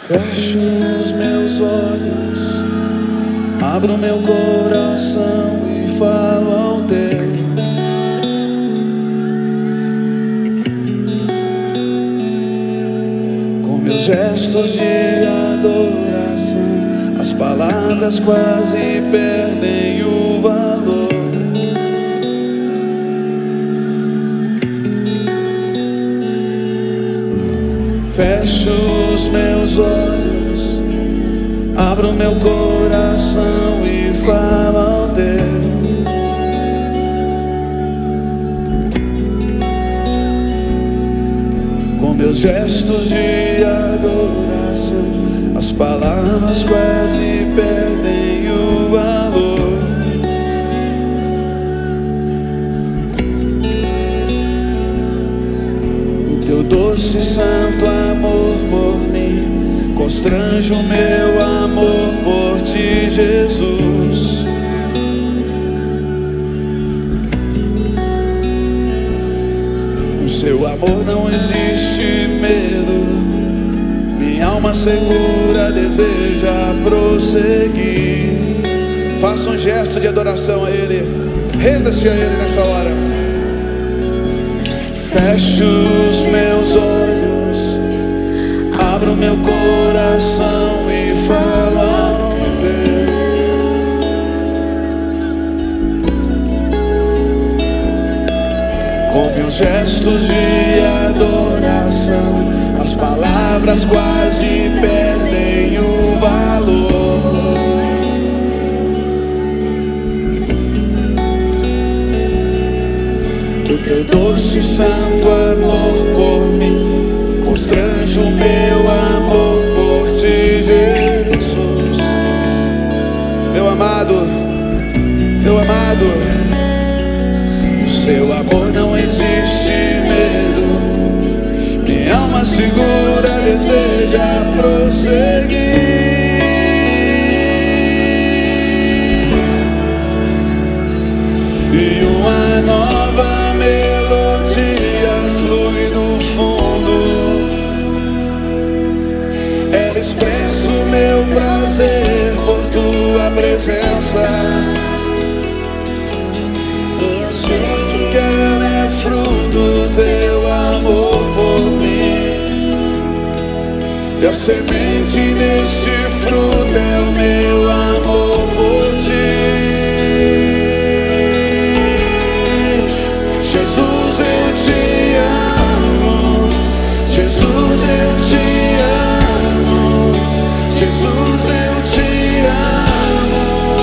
Fecho os meus olhos, abro meu coração e falo ao teu. Com meus gestos de adoração, as palavras quase perdem o valor. Fecho os meus olhos, abro meu coração e falo ao teu. Com meus gestos de adoração, as palavras quase perdem o valor. O teu doce santo amor por mim constrange o meu amor por ti, Jesus. No seu amor não existe medo, minha alma segura deseja prosseguir. Faça um gesto de adoração a Ele, renda-se a Ele nessa hora. Fecho os meus olhos, abro meu coração e falo ao teu. Com meus gestos de adoração, as palavras quase perdem o valor. O teu doce santo amor por mim constrange o meu amor por ti, Jesus. Meu amado, no seu amor não existe medo, minha alma segura deseja prosseguir. E uma nova melodia flui do fundo, ela expressa o meu prazer por tua presença. Eu sei que ela é fruto do teu amor por mim, e a semente deste fruto é o meu amor por ti. Jesus, eu te amo. Jesus, eu te amo. Jesus, eu te amo.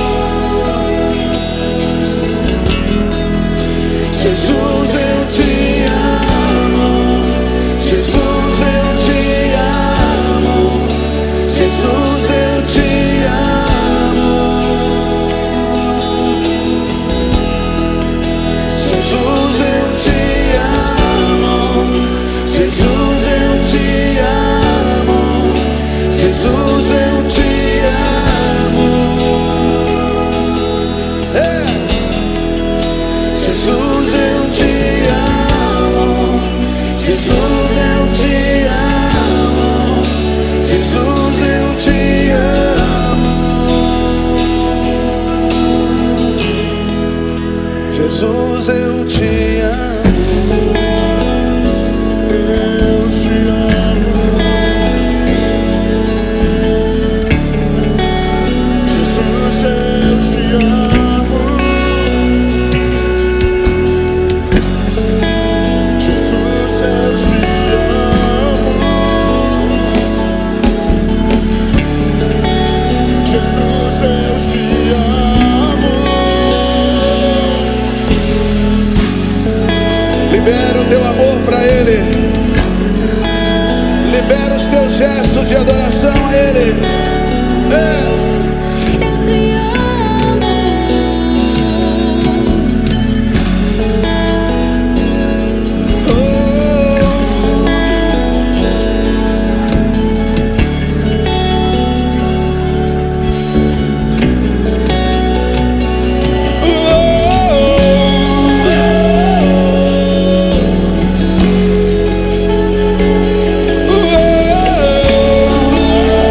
Jesus, eu te amo. Jesus, eu te amo. Jesus, eu te amo. Jesus, eu te amo. Jesus, eu te amo. Jesus, eu te amo. Jesus, eu te amo. Jesus, eu te amo. Jesus, eu te amo. Jesus, eu te amo. Eu te amo. Jesus, eu te amo. Jesus, eu te amo. Jesus, eu te amo. Libera o teu amor para Ele. Libera os teus gestos de adoração a Ele. Eu te amo. Oh,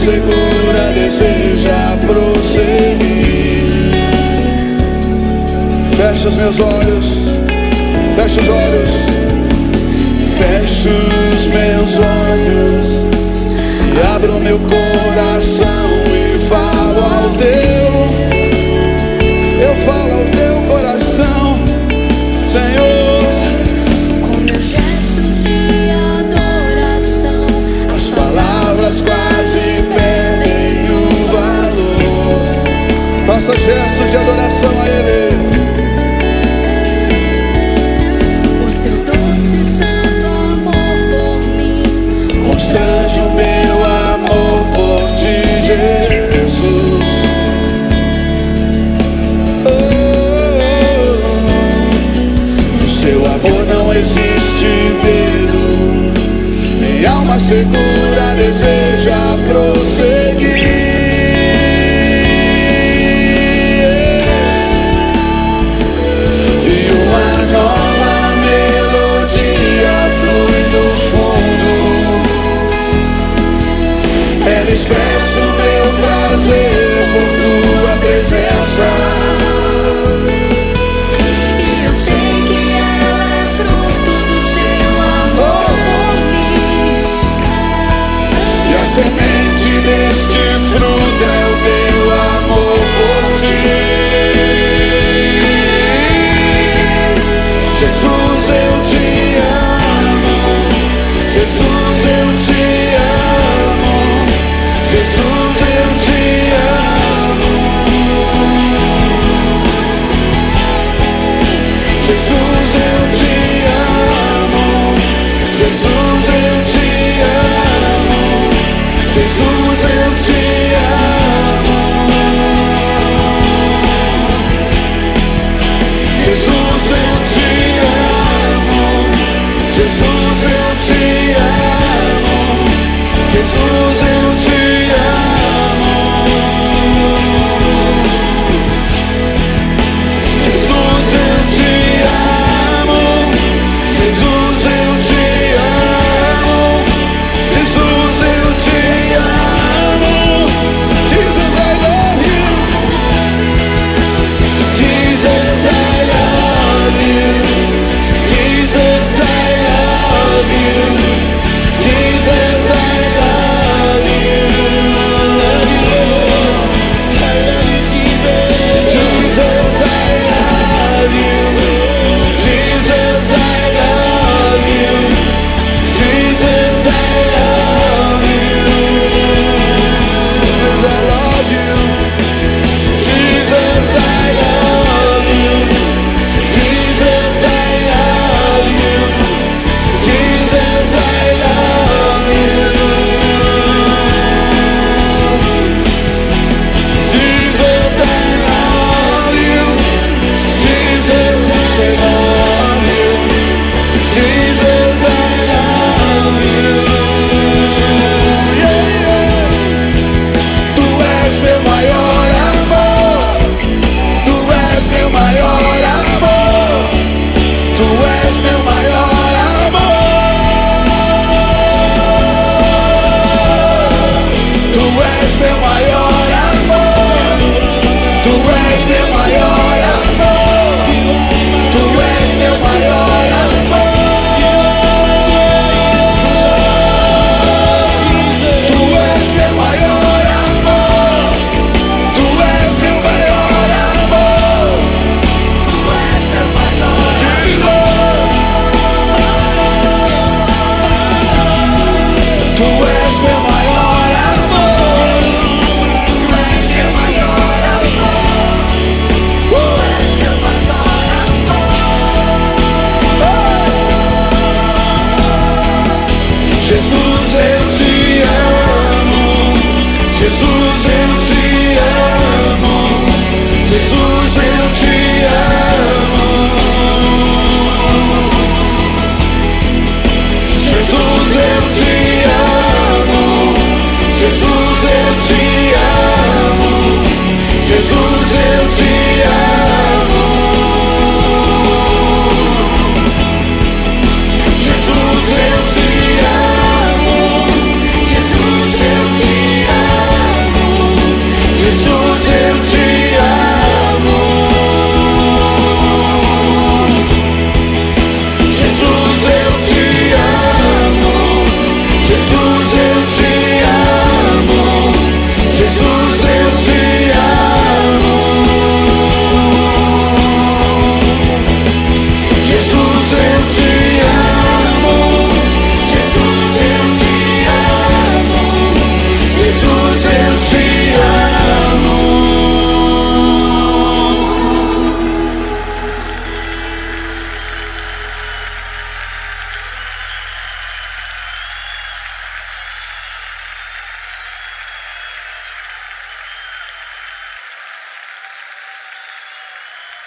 segura deseja prosseguir. Fecha os meus olhos, fecha os olhos, fecha os meus olhos e abro meu coração e falo ao teu